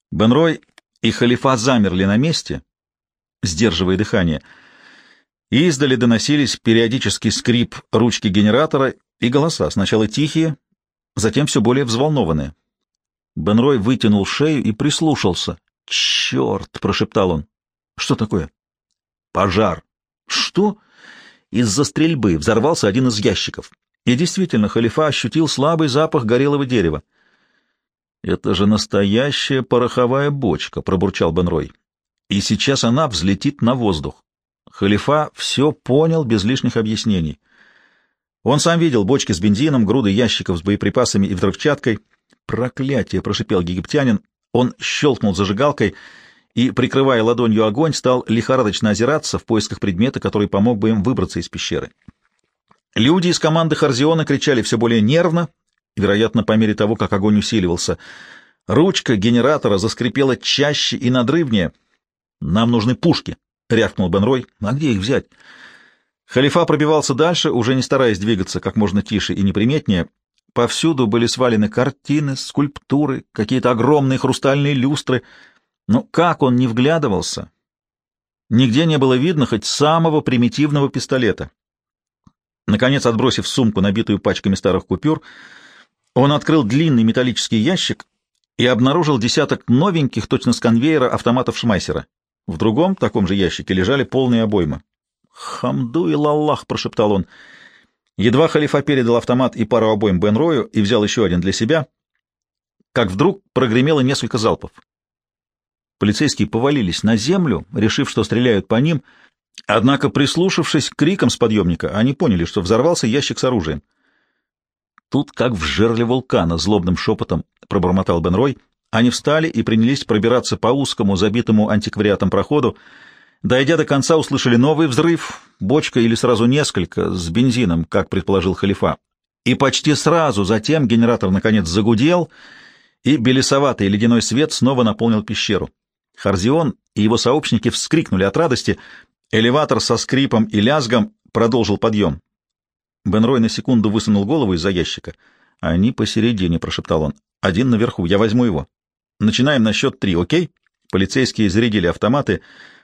Бенрой и халифа замерли на месте, сдерживая дыхание. Издали доносились периодический скрип ручки генератора и голоса, сначала тихие, затем все более взволнованные. Бенрой вытянул шею и прислушался. «Черт!» — прошептал он. «Что такое?» «Пожар». «Что?» Из-за стрельбы взорвался один из ящиков. И действительно, халифа ощутил слабый запах горелого дерева. «Это же настоящая пороховая бочка», — пробурчал Бенрой. «И сейчас она взлетит на воздух». Халифа все понял без лишних объяснений. Он сам видел бочки с бензином, груды ящиков с боеприпасами и взрывчаткой. «Проклятие!» — прошипел египтянин. Он щелкнул зажигалкой и, прикрывая ладонью огонь, стал лихорадочно озираться в поисках предмета, который помог бы им выбраться из пещеры. Люди из команды Харзиона кричали все более нервно, вероятно, по мере того, как огонь усиливался. Ручка генератора заскрипела чаще и надрывнее. «Нам нужны пушки», — рявкнул Бенрой. «А где их взять?» Халифа пробивался дальше, уже не стараясь двигаться как можно тише и неприметнее. Повсюду были свалены картины, скульптуры, какие-то огромные хрустальные люстры. Но как он не вглядывался? Нигде не было видно хоть самого примитивного пистолета. Наконец, отбросив сумку, набитую пачками старых купюр, он открыл длинный металлический ящик и обнаружил десяток новеньких, точно с конвейера, автоматов Шмайсера. В другом, таком же ящике, лежали полные обоймы. «Хамду и лаллах!» — прошептал он. Едва халифа передал автомат и пару обоим Бенрою и взял еще один для себя, как вдруг прогремело несколько залпов. Полицейские повалились на землю, решив, что стреляют по ним, однако, прислушавшись к крикам с подъемника, они поняли, что взорвался ящик с оружием. «Тут как в жерле вулкана», — злобным шепотом пробормотал Бенрой. Они встали и принялись пробираться по узкому, забитому антиквариатом проходу. Дойдя до конца, услышали новый взрыв, бочка или сразу несколько, с бензином, как предположил халифа. И почти сразу затем генератор наконец загудел, и белесоватый ледяной свет снова наполнил пещеру. Харзион и его сообщники вскрикнули от радости. Элеватор со скрипом и лязгом продолжил подъем. Бенрой на секунду высунул голову из-за ящика. «Они посередине», — прошептал он. «Один наверху, я возьму его. Начинаем на счет 3, окей?» Полицейские зарядили автоматы.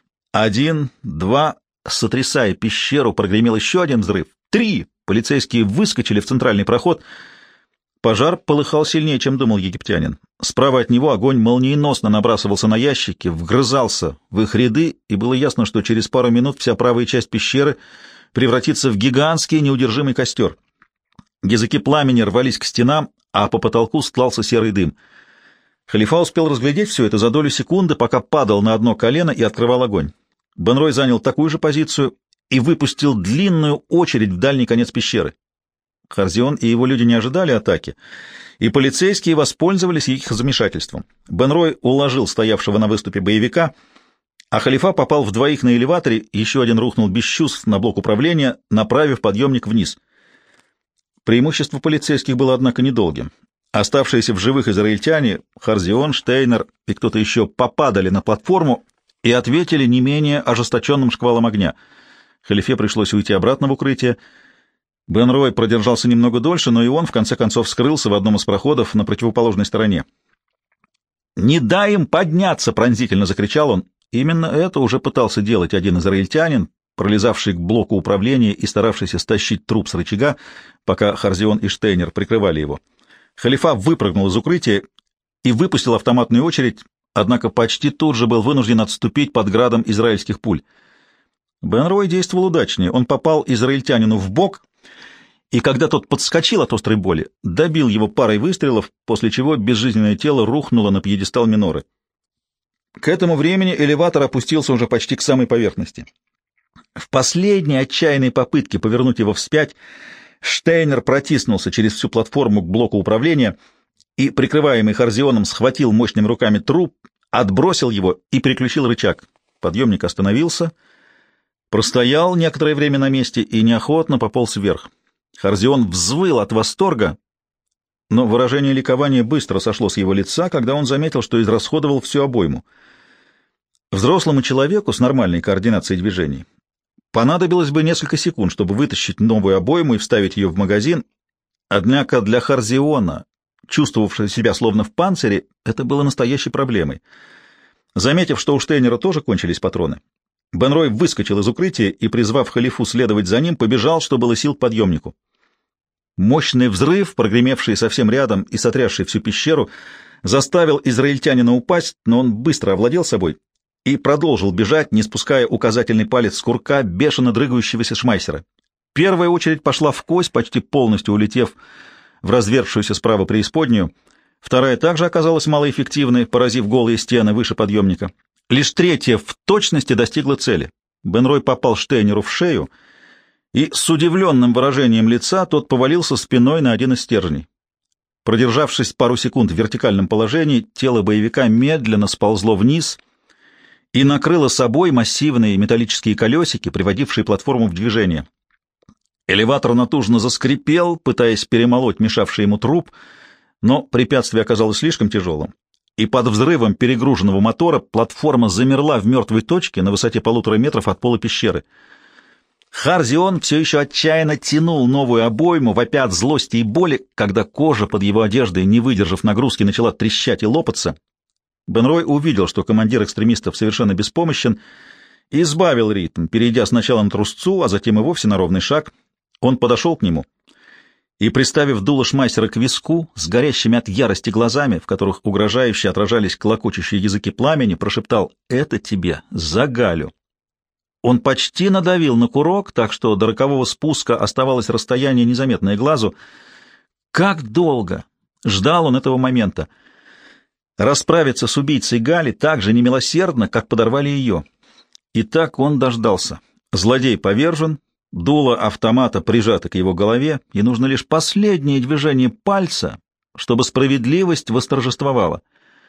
1, 2, сотрясая пещеру, прогремел еще один взрыв. 3! Полицейские выскочили в центральный проход. Пожар полыхал сильнее, чем думал египтянин. Справа от него огонь молниеносно набрасывался на ящики, вгрызался в их ряды, и было ясно, что через пару минут вся правая часть пещеры превратится в гигантский неудержимый костер. Языки пламени рвались к стенам, а по потолку стлался серый дым. Халифа успел разглядеть все это за долю секунды, пока падал на одно колено и открывал огонь. Бенрой занял такую же позицию и выпустил длинную очередь в дальний конец пещеры. Харзион и его люди не ожидали атаки, и полицейские воспользовались их замешательством. Бенрой уложил стоявшего на выступе боевика, а халифа попал в двоих на элеваторе, еще один рухнул без чувств на блок управления, направив подъемник вниз. Преимущество полицейских было, однако, недолгим. Оставшиеся в живых израильтяне, Харзион, Штейнер и кто-то еще, попадали на платформу и ответили не менее ожесточенным шквалом огня. Халифе пришлось уйти обратно в укрытие. Бенрой продержался немного дольше, но и он, в конце концов, скрылся в одном из проходов на противоположной стороне. «Не дай им подняться!» — пронзительно закричал он. Именно это уже пытался делать один израильтянин, пролезавший к блоку управления и старавшийся стащить труп с рычага, пока Харзион и Штейнер прикрывали его. Халифа выпрыгнул из укрытия и выпустил автоматную очередь, однако почти тут же был вынужден отступить под градом израильских пуль. Бенрой действовал удачнее. Он попал израильтянину в бок, и когда тот подскочил от острой боли, добил его парой выстрелов, после чего безжизненное тело рухнуло на пьедестал миноры. К этому времени элеватор опустился уже почти к самой поверхности. В последней отчаянной попытке повернуть его вспять Штейнер протиснулся через всю платформу к блоку управления и, прикрываемый Харзионом, схватил мощными руками труп, отбросил его и переключил рычаг. Подъемник остановился, простоял некоторое время на месте и неохотно пополз вверх. Харзион взвыл от восторга, но выражение ликования быстро сошло с его лица, когда он заметил, что израсходовал всю обойму. Взрослому человеку с нормальной координацией движений понадобилось бы несколько секунд, чтобы вытащить новую обойму и вставить ее в магазин, однако для Харзиона, чувствовавшая себя словно в панцире, это было настоящей проблемой. Заметив, что у Штейнера тоже кончились патроны, Бенрой выскочил из укрытия и, призвав халифу следовать за ним, побежал, что было сил, к подъемнику. Мощный взрыв, прогремевший совсем рядом и сотрясший всю пещеру, заставил израильтянина упасть, но он быстро овладел собой и продолжил бежать, не спуская указательный палец с курка бешено дрыгающегося шмайсера. Первая очередь пошла вкось, почти полностью улетев в развершуюся справа преисподнюю. Вторая также оказалась малоэффективной, поразив голые стены выше подъемника. Лишь третья в точности достигла цели. Бенрой попал Штейнеру в шею, и с удивленным выражением лица тот повалился спиной на один из стержней. Продержавшись пару секунд в вертикальном положении, тело боевика медленно сползло вниз и накрыло собой массивные металлические колесики, приводившие платформу в движение. Элеватор натужно заскрипел, пытаясь перемолоть мешавший ему труп, но препятствие оказалось слишком тяжелым, и под взрывом перегруженного мотора платформа замерла в мертвой точке на высоте 1,5 метров от пола пещеры. Харзион все еще отчаянно тянул новую обойму, вопя от злости и боли, когда кожа под его одеждой, не выдержав нагрузки, начала трещать и лопаться. Бенрой увидел, что командир экстремистов совершенно беспомощен, и избавил ритм, перейдя сначала на трусцу, а затем и вовсе на ровный шаг. Он подошел к нему и, приставив дуло шмайсера к виску, с горящими от ярости глазами, в которых угрожающе отражались клокочущие языки пламени, прошептал: «Это тебе за Галю». Он почти надавил на курок, так что до рокового спуска оставалось расстояние, незаметное глазу. Как долго ждал он этого момента! Расправиться с убийцей Гали так же немилосердно, как подорвали ее. И так он дождался. Злодей повержен, дуло автомата прижато к его голове, и нужно лишь последнее движение пальца, чтобы справедливость восторжествовала.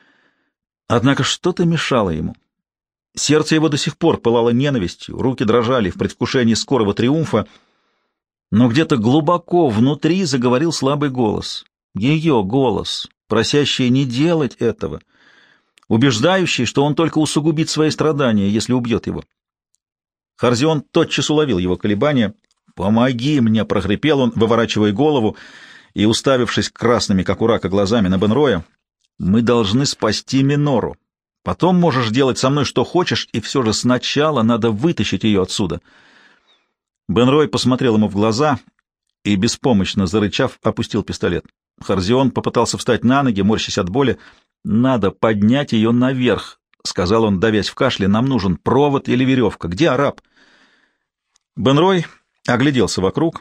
Однако что-то мешало ему. Сердце его до сих пор пылало ненавистью, руки дрожали в предвкушении скорого триумфа, но где-то глубоко внутри заговорил слабый голос. Ее голос, просящий не делать этого, убеждающий, что он только усугубит свои страдания, если убьет его. Харзион тотчас уловил его колебания. «Помоги мне!» — прохрипел он, выворачивая голову и уставившись красными, как у рака, глазами на Бенроя. «Мы должны спасти Минору. Потом можешь делать со мной что хочешь, и все же сначала надо вытащить ее отсюда». Бенрой посмотрел ему в глаза и, беспомощно зарычав, опустил пистолет. Харзион попытался встать на ноги, морщась от боли. «Надо поднять ее наверх», — сказал он, давясь в кашле. «Нам нужен провод или веревка. Где араб?» Бенрой огляделся вокруг.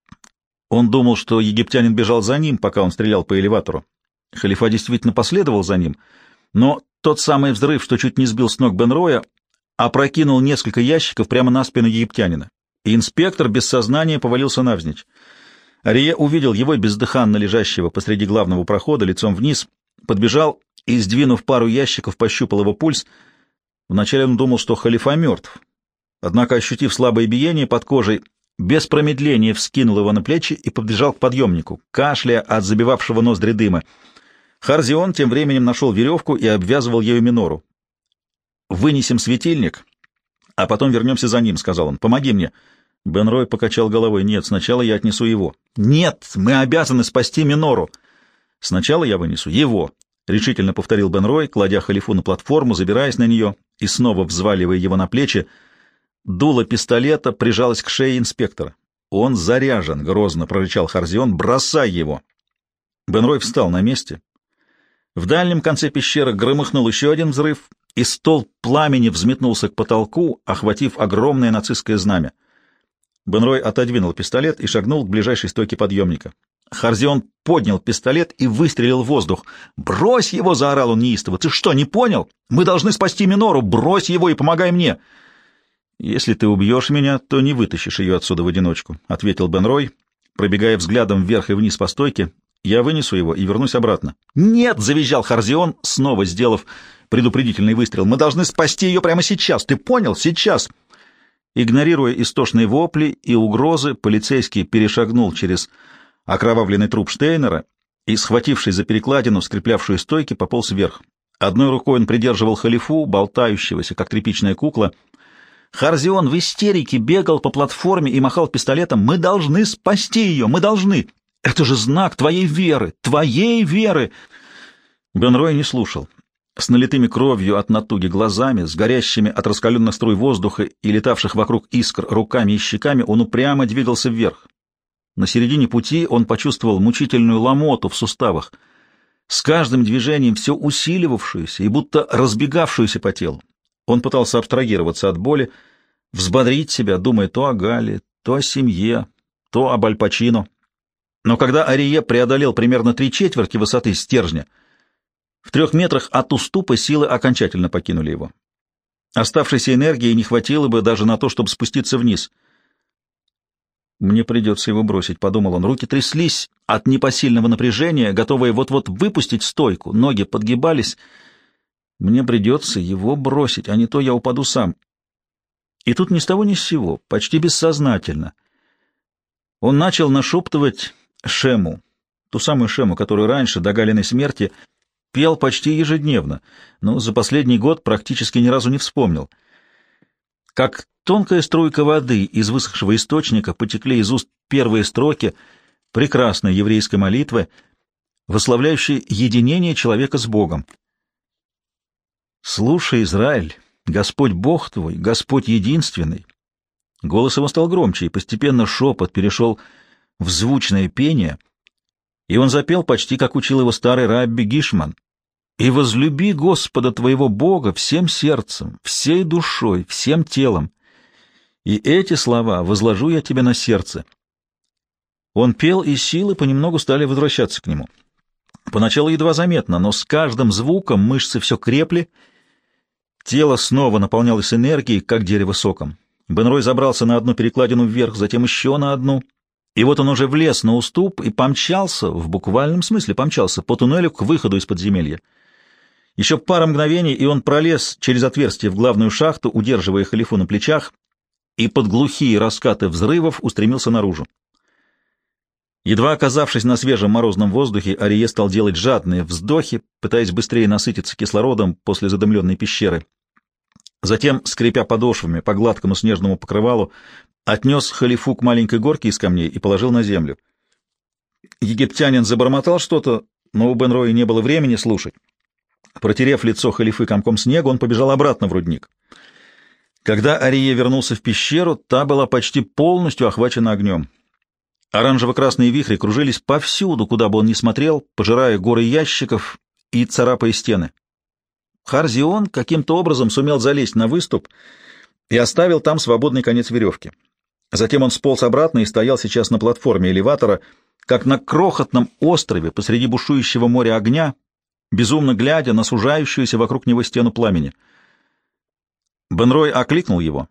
Он думал, что египтянин бежал за ним, пока он стрелял по элеватору. Халифа действительно последовал за ним, но тот самый взрыв, что чуть не сбил с ног Бенроя, опрокинул несколько ящиков прямо на спину египтянина, и инспектор без сознания повалился навзничь. Арие увидел его бездыханно лежащего посреди главного прохода, лицом вниз, подбежал и, сдвинув пару ящиков, пощупал его пульс. Вначале он думал, что халифа мертв, однако, ощутив слабое биение под кожей, без промедления вскинул его на плечи и побежал к подъемнику, кашляя от забивавшего ноздри дыма. Харзион тем временем нашел веревку и обвязывал ею Минору. «Вынесем светильник, а потом вернемся за ним», — сказал он. «Помоги мне». Бенрой покачал головой. «Нет, сначала я отнесу его». «Нет, мы обязаны спасти Минору». «Сначала я вынесу его», — решительно повторил Бенрой, кладя халифу на платформу, забираясь на нее и снова взваливая его на плечи. Дуло пистолета прижалось к шее инспектора. «Он заряжен», — грозно прорычал Харзион. «Бросай его». Бенрой встал на месте. В дальнем конце пещеры громыхнул еще один взрыв, и столб пламени взметнулся к потолку, охватив огромное нацистское знамя. Бенрой отодвинул пистолет и шагнул к ближайшей стойке подъемника. Харзион поднял пистолет и выстрелил в воздух. «Брось его!» — заорал он неистово. «Ты что, не понял? Мы должны спасти Минору! Брось его и помогай мне!» «Если ты убьешь меня, то не вытащишь ее отсюда в одиночку», — ответил Бенрой, пробегая взглядом вверх и вниз по стойке. «Я вынесу его и вернусь обратно». «Нет!» — завизжал Харзион, снова сделав предупредительный выстрел. «Мы должны спасти ее прямо сейчас! Ты понял? Сейчас!» Игнорируя истошные вопли и угрозы, полицейский перешагнул через окровавленный труп Штейнера и, схватившись за перекладину, скреплявшую стойки, пополз вверх. Одной рукой он придерживал халифу, болтающегося, как тряпичная кукла. Харзион в истерике бегал по платформе и махал пистолетом. «Мы должны спасти ее! Мы должны!» Это же знак твоей веры! Твоей веры!» Бенрой не слушал. С налитыми кровью от натуги глазами, с горящими от раскаленных струй воздуха и летавших вокруг искр руками и щеками, он упрямо двигался вверх. На середине пути он почувствовал мучительную ломоту в суставах, с каждым движением все усиливавшуюся и будто разбегавшуюся по телу. Он пытался абстрагироваться от боли, взбодрить себя, думая то о Галле, то о семье, то об Аль Пачино. Но когда Арие преодолел примерно 3/4 высоты стержня, в 3 метрах от уступа силы окончательно покинули его. Оставшейся энергии не хватило бы даже на то, чтобы спуститься вниз. «Мне придется его бросить», — подумал он. Руки тряслись от непосильного напряжения, готовые вот-вот выпустить стойку, ноги подгибались. «Мне придется его бросить, а не то я упаду сам». И тут ни с того ни с сего, почти бессознательно, он начал нашептывать Шему, ту самую Шему, которую раньше, до Галиной смерти, пел почти ежедневно, но за последний год практически ни разу не вспомнил. Как тонкая струйка воды из высохшего источника потекли из уст первые строки прекрасной еврейской молитвы, восславляющей единение человека с Богом. «Слушай, Израиль, Господь Бог твой, Господь единственный». Голос его стал громче, и постепенно шепот перешел в звучное пение, и он запел почти, как учил его старый рабби Гишман. «И возлюби Господа твоего Бога всем сердцем, всей душой, всем телом. И эти слова возложу я тебе на сердце». Он пел, и силы понемногу стали возвращаться к нему. Поначалу едва заметно, но с каждым звуком мышцы все крепли, тело снова наполнялось энергией, как дерево соком. Бенрой забрался на одну перекладину вверх, затем еще на одну, и вот он уже влез на уступ и помчался, в буквальном смысле помчался, по туннелю к выходу из подземелья. Еще пара мгновений, и он пролез через отверстие в главную шахту, удерживая халифу на плечах, и под глухие раскаты взрывов устремился наружу. Едва оказавшись на свежем морозном воздухе, Арие стал делать жадные вздохи, пытаясь быстрее насытиться кислородом после задымленной пещеры. Затем, скрипя подошвами по гладкому снежному покрывалу, отнес халифу к маленькой горке из камней и положил на землю. Египтянин забормотал что-то, но у Бенроя не было времени слушать. Протерев лицо халифы комком снега, он побежал обратно в рудник. Когда Арие вернулся в пещеру, та была почти полностью охвачена огнем. Оранжево-красные вихри кружились повсюду, куда бы он ни смотрел, пожирая горы ящиков и царапая стены. Харзион каким-то образом сумел залезть на выступ и оставил там свободный конец веревки. Затем он сполз обратно и стоял сейчас на платформе элеватора, как на крохотном острове посреди бушующего моря огня, безумно глядя на сужающуюся вокруг него стену пламени. Бенрой окликнул его.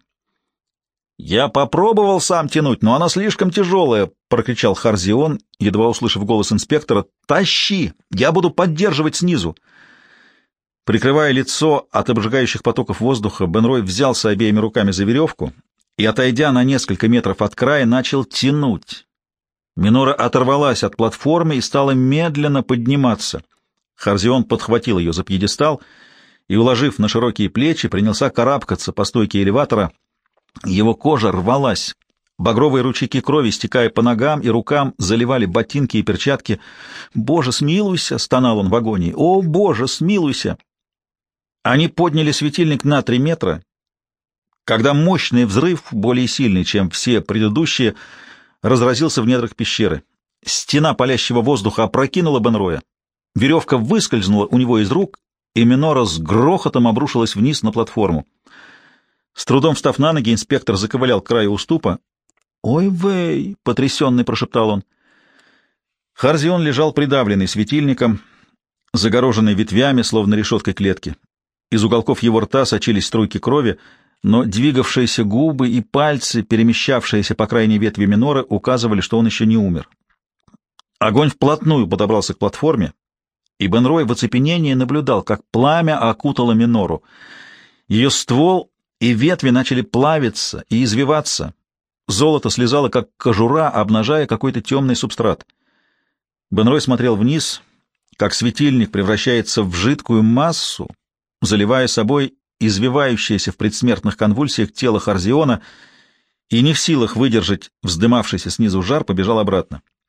«Я попробовал сам тянуть, но она слишком тяжелая», — прокричал Харзион, едва услышав голос инспектора. «Тащи! Я буду поддерживать снизу!» Прикрывая лицо от обжигающих потоков воздуха, Бенрой взялся обеими руками за веревку и, отойдя на несколько метров от края, начал тянуть. Минора оторвалась от платформы и стала медленно подниматься. Харзион подхватил ее за пьедестал и, уложив на широкие плечи, принялся карабкаться по стойке элеватора. Его кожа рвалась. Багровые ручейки крови, стекая по ногам и рукам, заливали ботинки и перчатки. «Боже, смилуйся!» — стонал он в агонии. «О, Боже, смилуйся!» Они подняли светильник на 3 метра, когда мощный взрыв, более сильный, чем все предыдущие, разразился в недрах пещеры. Стена палящего воздуха опрокинула Бенроя. Веревка выскользнула у него из рук, и минора с грохотом обрушилась вниз на платформу. С трудом встав на ноги, инспектор заковылял к краю уступа. «Ой, вей!» — потрясенный прошептал он. Харзион лежал придавленный светильником, загороженный ветвями, словно решеткой клетки. Из уголков его рта сочились струйки крови, но двигавшиеся губы и пальцы, перемещавшиеся по крайней ветви миноры, указывали, что он еще не умер. Огонь вплотную подобрался к платформе, и Бенрой в оцепенении наблюдал, как пламя окутало минору. Ее ствол и ветви начали плавиться и извиваться. Золото слезало, как кожура, обнажая какой-то темный субстрат. Бенрой смотрел вниз, как светильник превращается в жидкую массу, заливая собой извивающееся в предсмертных конвульсиях тело Харзиона, и не в силах выдержать вздымавшийся снизу жар, побежал обратно.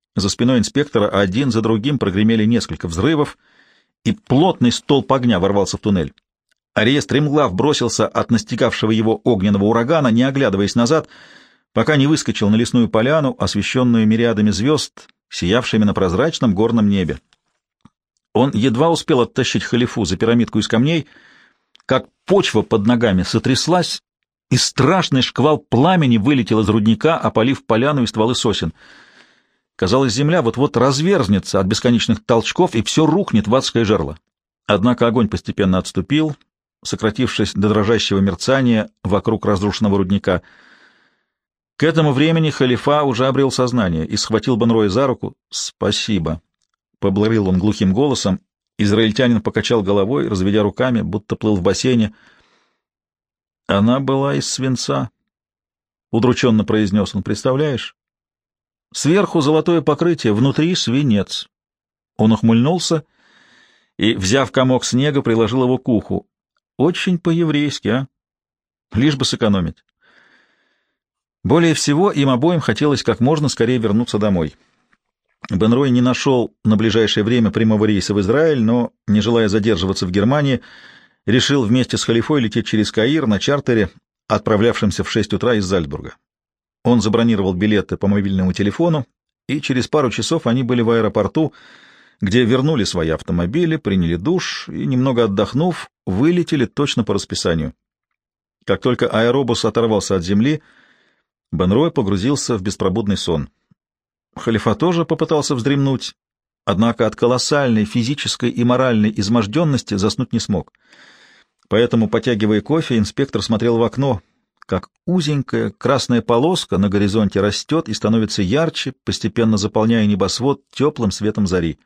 За спиной инспектора один за другим прогремели несколько взрывов, и плотный столб огня ворвался в туннель. Ария стремглав бросился от настигавшего его огненного урагана, не оглядываясь назад, пока не выскочил на лесную поляну, освещенную мириадами звезд, сиявшими на прозрачном горном небе. Он едва успел оттащить халифу за пирамидку из камней, как почва под ногами сотряслась, и страшный шквал пламени вылетел из рудника, опалив поляну и стволы сосен. Казалось, земля вот-вот разверзнется от бесконечных толчков, и все рухнет в адское жерло. Однако огонь постепенно отступил, сократившись до дрожащего мерцания вокруг разрушенного рудника. К этому времени халифа уже обрел сознание и схватил Бенроя за руку. «Спасибо», — поблагодарил он глухим голосом. Израильтянин покачал головой, разведя руками, будто плыл в бассейне. «Она была из свинца», — удрученно произнес он. «Представляешь? Сверху золотое покрытие, внутри свинец». Он ухмыльнулся и, взяв комок снега, приложил его к уху. «Очень по-еврейски, а? Лишь бы сэкономить». Более всего им обоим хотелось как можно скорее вернуться домой. Бенрой не нашел на ближайшее время прямого рейса в Израиль, но, не желая задерживаться в Германии, решил вместе с халифой лететь через Каир на чартере, отправлявшемся в 6 утра из Зальцбурга. Он забронировал билеты по мобильному телефону, и через пару часов они были в аэропорту, где вернули свои автомобили, приняли душ и, немного отдохнув, вылетели точно по расписанию. Как только аэробус оторвался от земли, Бенрой погрузился в беспробудный сон. Халифа тоже попытался вздремнуть, однако от колоссальной физической и моральной изможденности заснуть не смог. Поэтому, потягивая кофе, инспектор смотрел в окно, как узенькая красная полоска на горизонте растет и становится ярче, постепенно заполняя небосвод теплым светом зари.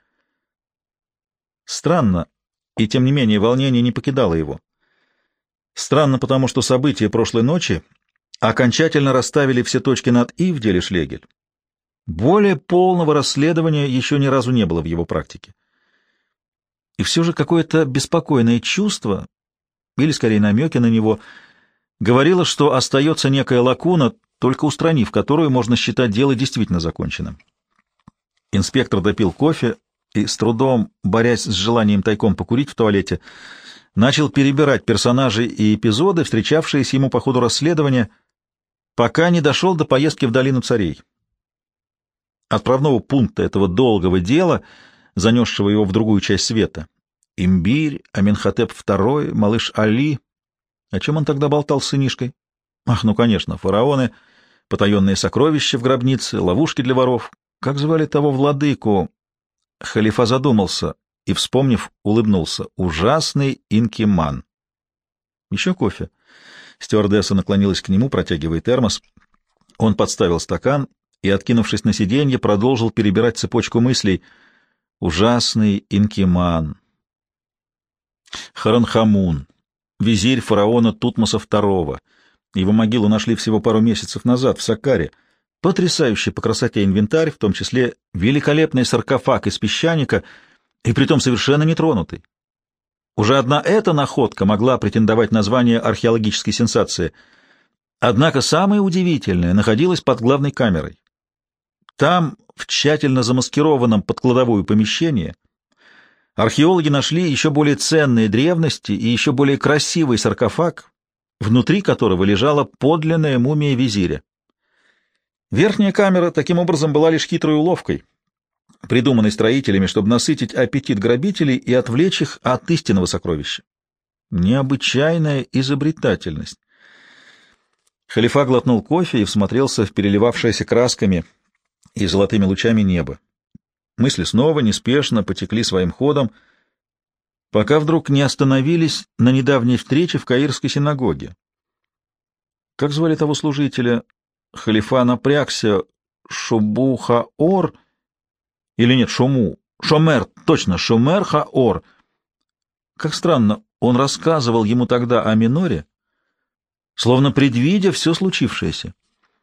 Странно, и тем не менее волнение не покидало его. Странно, потому что события прошлой ночи окончательно расставили все точки над «и» в деле Шлегель. Более полного расследования еще ни разу не было в его практике. И все же какое-то беспокойное чувство, или скорее намеки на него, говорило, что остается некая лакуна, только устранив которую можно считать дело действительно законченным. Инспектор допил кофе и, с трудом борясь с желанием тайком покурить в туалете, начал перебирать персонажей и эпизоды, встречавшиеся ему по ходу расследования, пока не дошел до поездки в Долину Царей. Отправного пункта этого долгого дела, занесшего его в другую часть света. Имбирь, Аменхотеп II, малыш Али. О чем он тогда болтал с сынишкой? Ах, ну, конечно, фараоны, потаенные сокровища в гробнице, ловушки для воров. Как звали того владыку? Халифа задумался и, вспомнив, улыбнулся. Ужасный Инкиман. Еще кофе. Стюардесса наклонилась к нему, протягивая термос. Он подставил стакан и, откинувшись на сиденье, продолжил перебирать цепочку мыслей. Ужасный Инкиман. Харанхамун, визирь фараона Тутмоса II. Его могилу нашли всего пару месяцев назад в Саккаре. Потрясающий по красоте инвентарь, в том числе великолепный саркофаг из песчаника, и притом совершенно нетронутый. Уже одна эта находка могла претендовать на звание археологической сенсации. Однако самое удивительное находилось под главной камерой. Там, в тщательно замаскированном под кладовую помещении, археологи нашли еще более ценные древности и еще более красивый саркофаг, внутри которого лежала подлинная мумия визиря. Верхняя камера таким образом была лишь хитрой уловкой, придуманной строителями, чтобы насытить аппетит грабителей и отвлечь их от истинного сокровища. Необычайная изобретательность. Халифа глотнул кофе и всмотрелся в переливавшееся красками и золотыми лучами небо. Мысли снова неспешно потекли своим ходом, пока вдруг не остановились на недавней встрече в Каирской синагоге. Как звали того служителя? Халифа напрягся. Шубу-Хаор? Или нет, Шуму? Шомер, точно, Шомер-Хаор. Как странно, он рассказывал ему тогда о Миноре, словно предвидя все случившееся.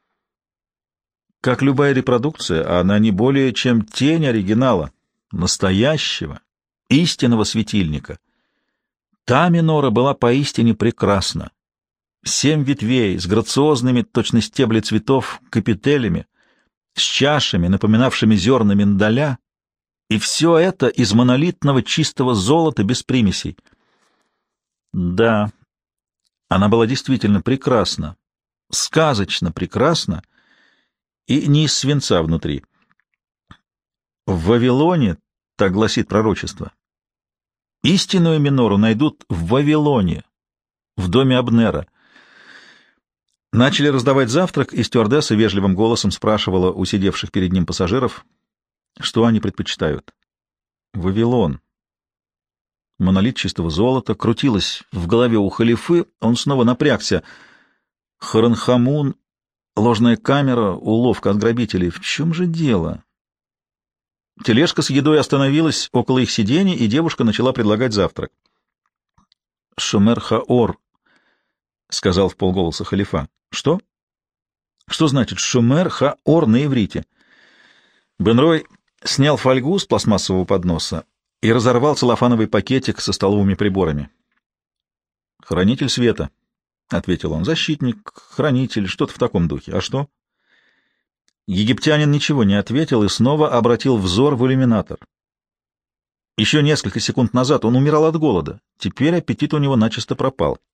Как любая репродукция, она не более чем тень оригинала, настоящего, истинного светильника. Та минора была поистине прекрасна. 7 ветвей с грациозными, точно стебли цветов, капителями, с чашами, напоминавшими зерна миндаля, и все это из монолитного чистого золота без примесей. Да, она была действительно прекрасна, сказочно прекрасна, и не из свинца внутри. В Вавилоне, так гласит пророчество, истинную минору найдут в Вавилоне, в доме Абнера. Начали раздавать завтрак, и стюардесса вежливым голосом спрашивала у сидевших перед ним пассажиров, что они предпочитают. Вавилон. Монолит чистого золота крутилась в голове у халифы, он снова напрягся. Харанхамун, ложная камера, уловка от грабителей. В чем же дело? Тележка с едой остановилась около их сидений, и девушка начала предлагать завтрак. «Шумер Хаор», — сказал вполголоса халифа. «Что? Что значит «Шумер Хаор» на иврите?» Бенрой снял фольгу с пластмассового подноса и разорвал целлофановый пакетик со столовыми приборами. «Хранитель света», — ответил он. «Защитник, хранитель, что-то в таком духе. А что?» Египтянин ничего не ответил и снова обратил взор в иллюминатор. Еще несколько секунд назад он умирал от голода. Теперь аппетит у него начисто пропал.